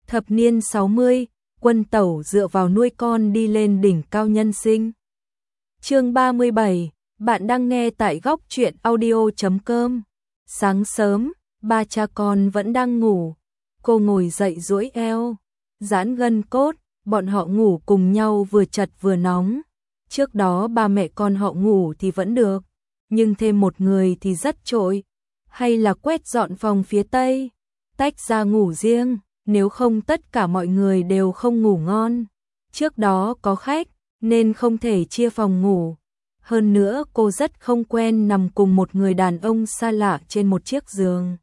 Thập niên 60, Quân Tẩu dựa vào nuôi con đi lên đỉnh cao nhân sinh. Chương 37, bạn đang nghe tại góc truyện audio.com. Sáng sớm, ba cha con vẫn đang ngủ. Cô ngồi dậy duỗi eo, giãn gân cốt, bọn họ ngủ cùng nhau vừa chật vừa nóng. Trước đó ba mẹ con họ ngủ thì vẫn được, nhưng thêm một người thì rất trội. Hay là quét dọn phòng phía Tây, tách ra ngủ riêng, nếu không tất cả mọi người đều không ngủ ngon. Trước đó có khách, nên không thể chia phòng ngủ. Hơn nữa cô rất không quen nằm cùng một người đàn ông xa lạ trên một chiếc giường.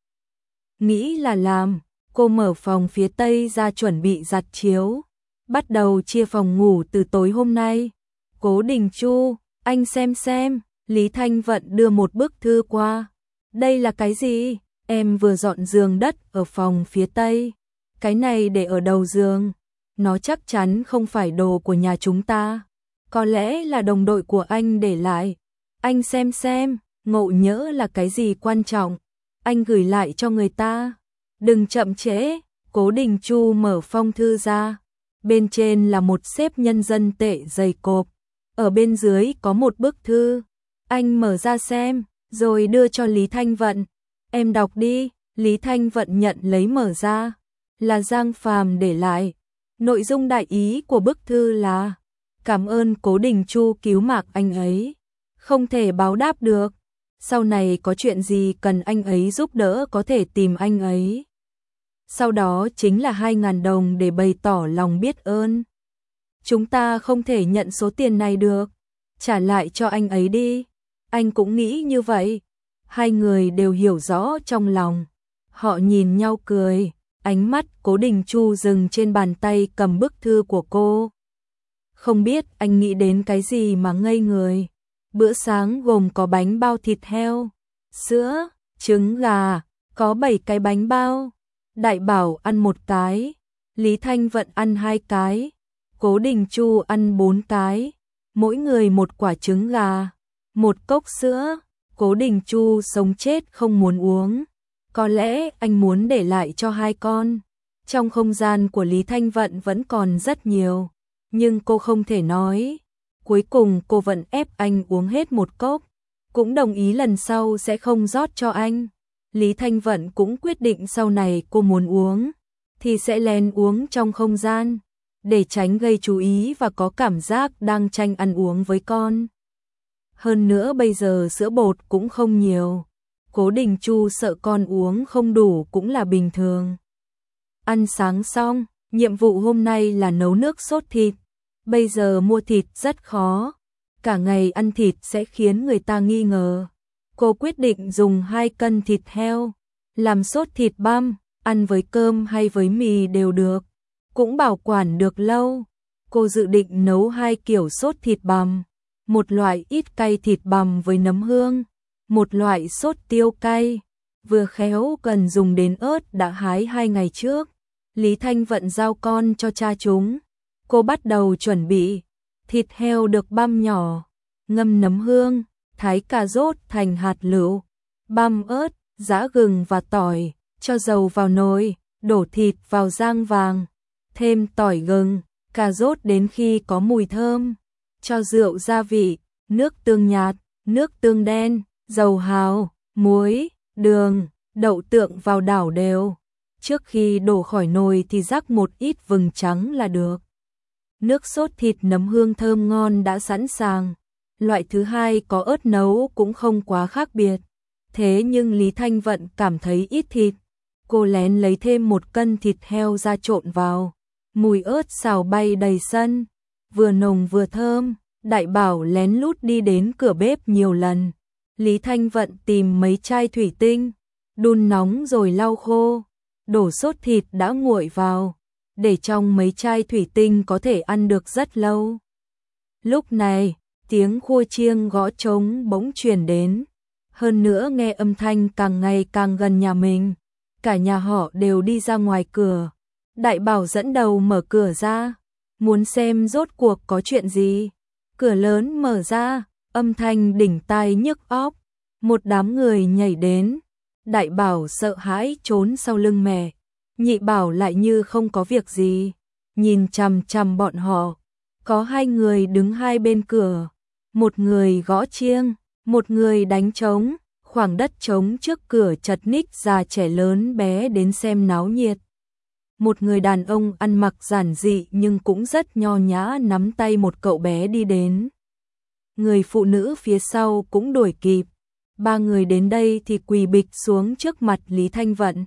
Nghĩ là làm, cô mở phòng phía Tây ra chuẩn bị giặt chiếu. Bắt đầu chia phòng ngủ từ tối hôm nay. Cố Đình Chu, anh xem, Lý Thanh Vận đưa một bức thư qua. Đây là cái gì? Em vừa dọn giường đất ở phòng phía Tây. Cái này để ở đầu giường. Nó chắc chắn không phải đồ của nhà chúng ta. Có lẽ là đồng đội của anh để lại. Anh xem, ngộ nhỡ là cái gì quan trọng. Anh gửi lại cho người ta. Đừng chậm trễ. Cố Đình Chu mở phong thư ra. Bên trên là một xếp nhân dân tệ dày cộp. Ở bên dưới có một bức thư. Anh mở ra xem, rồi đưa cho Lý Thanh Vận. Em đọc đi. Lý Thanh Vận nhận lấy mở ra. Là Giang Phàm để lại. Nội dung đại ý của bức thư là: cảm ơn Cố Đình Chu cứu mạng anh ấy. Không thể báo đáp được. Sau này có chuyện gì cần anh ấy giúp đỡ có thể tìm anh ấy. Sau đó chính là 2.000 đồng để bày tỏ lòng biết ơn. Chúng ta không thể nhận số tiền này được. Trả lại cho anh ấy đi. Anh cũng nghĩ như vậy. Hai người đều hiểu rõ trong lòng. Họ nhìn nhau cười. Ánh mắt Cố Đình Chu dừng trên bàn tay cầm bức thư của cô. Không biết anh nghĩ đến cái gì mà ngây người. Bữa sáng gồm có bánh bao thịt heo, sữa, trứng gà, có 7 cái bánh bao. Đại Bảo ăn 1 cái, Lý Thanh Vận ăn 2 cái, Cố Đình Chu ăn 4 cái, mỗi người 1 quả trứng gà, 1 cốc sữa. Cố Đình Chu sống chết không muốn uống. Có lẽ anh muốn để lại cho 2 con. Trong không gian của Lý Thanh Vận vẫn còn rất nhiều, nhưng cô không thể nói. Cuối cùng cô vẫn ép anh uống hết 1 cốc, cũng đồng ý lần sau sẽ không rót cho anh. Lý Thanh Vận cũng quyết định sau này cô muốn uống thì sẽ lén uống trong không gian, để tránh gây chú ý và có cảm giác đang tranh ăn uống với con. Hơn nữa bây giờ sữa bột cũng không nhiều. Cố Đình Chu sợ con uống không đủ cũng là bình thường. Ăn sáng xong, nhiệm vụ hôm nay là nấu nước sốt thịt. Bây giờ mua thịt rất khó. Cả ngày ăn thịt sẽ khiến người ta nghi ngờ. Cô quyết định dùng 2 cân thịt heo, làm sốt thịt băm, ăn với cơm hay với mì đều được. Cũng bảo quản được lâu. Cô dự định nấu 2 kiểu sốt thịt bằm. Một loại ít cay thịt bằm với nấm hương. Một loại sốt tiêu cay. Vừa khéo cần dùng đến ớt đã hái 2 ngày trước. Lý Thanh Vận giao con cho cha chúng. Cô bắt đầu chuẩn bị. Thịt heo được băm nhỏ, ngâm nấm hương, thái cà rốt thành hạt lựu, băm ớt, giã gừng và tỏi, cho dầu vào nồi, đổ thịt vào rang vàng, thêm tỏi gừng, cà rốt đến khi có mùi thơm, cho rượu gia vị, nước tương nhạt, nước tương đen, dầu hào, muối, đường, đậu tượng vào đảo đều. Trước khi đổ khỏi nồi thì rắc một ít vừng trắng là được. Nước sốt thịt nấm hương thơm ngon đã sẵn sàng. Loại thứ hai có ớt nấu cũng không quá khác biệt. Thế nhưng Lý Thanh Vận cảm thấy ít thịt. Cô lén lấy thêm 1 cân thịt heo ra trộn vào. Mùi ớt xào bay đầy sân. Vừa nồng vừa thơm. Đại Bảo lén lút đi đến cửa bếp nhiều lần. Lý Thanh Vận tìm mấy chai thủy tinh, đun nóng rồi lau khô. Đổ sốt thịt đã nguội vào. Để trong mấy chai thủy tinh có thể ăn được rất lâu. Lúc này, tiếng khua chiêng gõ trống bỗng truyền đến. Hơn nữa nghe âm thanh càng ngày càng gần nhà mình. Cả nhà họ đều đi ra ngoài cửa. Đại Bảo dẫn đầu mở cửa ra, muốn xem rốt cuộc có chuyện gì. Cửa lớn mở ra, âm thanh đỉnh tai nhức óc. Một đám người nhảy đến. Đại Bảo sợ hãi trốn sau lưng mẹ. Nhị Bảo lại như không có việc gì, nhìn chằm chằm bọn họ. Có hai người đứng hai bên cửa, một người gõ chiêng, một người đánh trống, khoảng đất trống trước cửa chật ních già trẻ lớn bé đến xem náo nhiệt. Một người đàn ông ăn mặc giản dị nhưng cũng rất nho nhã nắm tay một cậu bé đi đến. Người phụ nữ phía sau cũng đuổi kịp. Ba người đến đây thì quỳ bịch xuống trước mặt Lý Thanh Vận.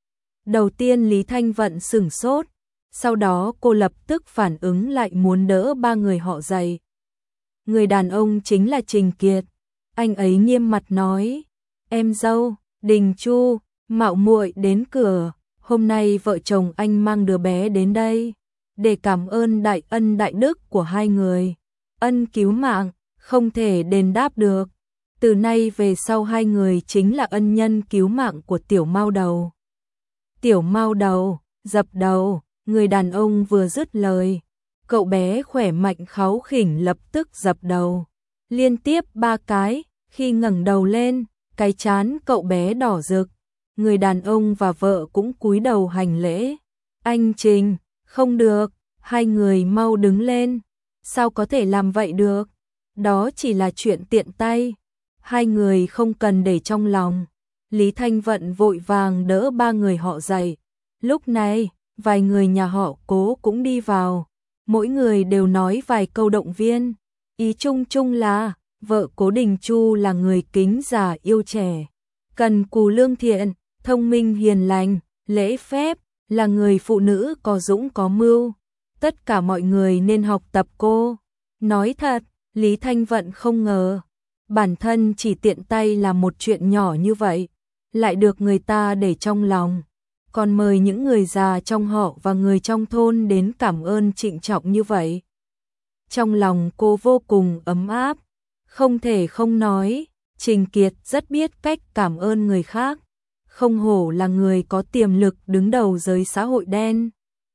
Đầu tiên Lý Thanh Vận sửng sốt, sau đó cô lập tức phản ứng lại muốn đỡ ba người họ dậy. Người đàn ông chính là Trình Kiệt. Anh ấy nghiêm mặt nói: "Em dâu, Đình Chu, mạo muội đến cửa, hôm nay vợ chồng anh mang đứa bé đến đây để cảm ơn đại ân đại đức của hai người. Ân cứu mạng, không thể đền đáp được. Từ nay về sau hai người chính là ân nhân cứu mạng của Tiểu Mao Đầu." Tiểu Mao Đầu, dập đầu. Người đàn ông vừa dứt lời, cậu bé khỏe mạnh kháu khỉnh lập tức dập đầu. Liên tiếp 3 cái, khi ngẩng đầu lên, cái trán cậu bé đỏ rực. Người đàn ông và vợ cũng cúi đầu hành lễ. Anh Trình, không được, hai người mau đứng lên. Sao có thể làm vậy được? Đó chỉ là chuyện tiện tay. Hai người không cần để trong lòng. Lý Thanh Vận vội vàng đỡ ba người họ dậy. Lúc này, vài người nhà họ Cố cũng đi vào. Mỗi người đều nói vài câu động viên. Ý chung chung là, vợ Cố Đình Chu là người kính già yêu trẻ, cần cù lương thiện, thông minh hiền lành, lễ phép, là người phụ nữ có dũng có mưu. Tất cả mọi người nên học tập cô. Nói thật, Lý Thanh Vận không ngờ, bản thân chỉ tiện tay làm một chuyện nhỏ như vậy, lại được người ta để trong lòng. Còn mời những người già trong họ và người trong thôn đến cảm ơn trịnh trọng như vậy. Trong lòng cô vô cùng ấm áp, không thể không nói, Trình Kiệt rất biết cách cảm ơn người khác, không hổ là người có tiềm lực đứng đầu giới xã hội đen.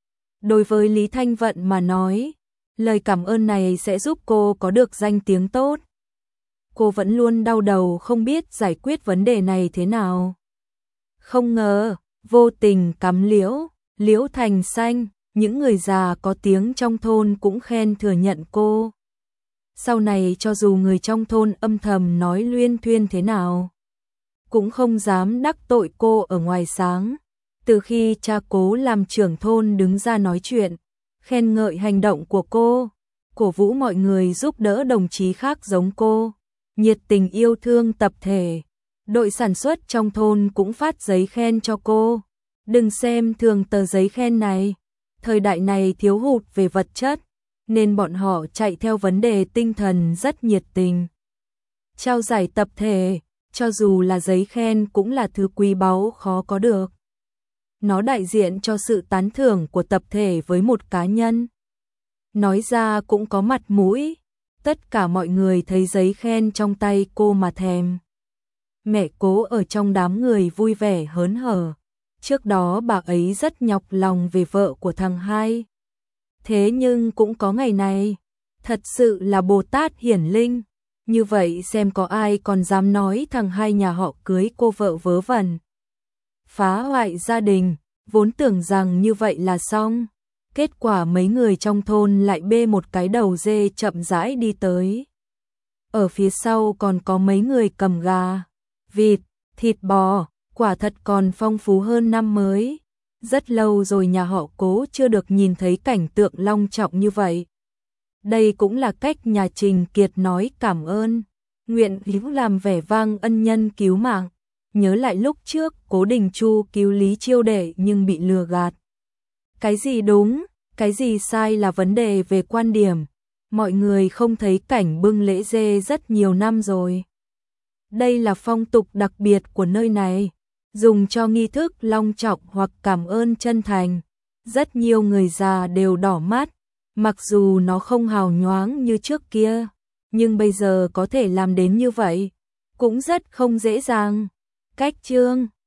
Đối với Lý Thanh Vận mà nói, lời cảm ơn này sẽ giúp cô có được danh tiếng tốt. Cô vẫn luôn đau đầu không biết giải quyết vấn đề này thế nào. Không ngờ, vô tình cắm liễu, liễu thành xanh, những người già có tiếng trong thôn cũng khen thừa nhận cô. Sau này cho dù người trong thôn âm thầm nói luyên thuyên thế nào, cũng không dám đắc tội cô ở ngoài sáng. Từ khi cha Cố làm trưởng thôn đứng ra nói chuyện, khen ngợi hành động của cô, cổ vũ mọi người giúp đỡ đồng chí khác giống cô, nhiệt tình yêu thương tập thể. Đội sản xuất trong thôn cũng phát giấy khen cho cô. Đừng xem thường tờ giấy khen này. Thời đại này thiếu hụt về vật chất, nên bọn họ chạy theo vấn đề tinh thần rất nhiệt tình. Trao giải tập thể, cho dù là giấy khen cũng là thứ quý báu khó có được. Nó đại diện cho sự tán thưởng của tập thể với một cá nhân. Nói ra cũng có mặt mũi. Tất cả mọi người thấy giấy khen trong tay cô mà thèm. Mẹ Cố ở trong đám người vui vẻ hớn hở. Trước đó bà ấy rất nhọc lòng về vợ của thằng hai. Thế nhưng cũng có ngày này, thật sự là Bồ Tát hiển linh. Như vậy xem có ai còn dám nói thằng hai nhà họ cưới cô vợ vớ vẩn, phá hoại gia đình, vốn tưởng rằng như vậy là xong. Kết quả mấy người trong thôn lại bê một cái đầu dê chậm rãi đi tới. Ở phía sau còn có mấy người cầm gà, vịt, thịt bò, quả thật còn phong phú hơn năm mới. Rất lâu rồi nhà họ Cố chưa được nhìn thấy cảnh tượng long trọng như vậy. Đây cũng là cách nhà Trình Kiệt nói cảm ơn, nguyện hiếu làm vẻ vang ân nhân cứu mạng. Nhớ lại lúc trước Cố Đình Chu cứu Lý Chiêu Đệ nhưng bị lừa gạt. Cái gì đúng, cái gì sai là vấn đề về quan điểm. Mọi người không thấy cảnh bưng lễ dê rất nhiều năm rồi. Đây là phong tục đặc biệt của nơi này, dùng cho nghi thức long trọng hoặc cảm ơn chân thành. Rất nhiều người già đều đỏ mắt, mặc dù nó không hào nhoáng như trước kia, nhưng bây giờ có thể làm đến như vậy, cũng rất không dễ dàng. Cách chương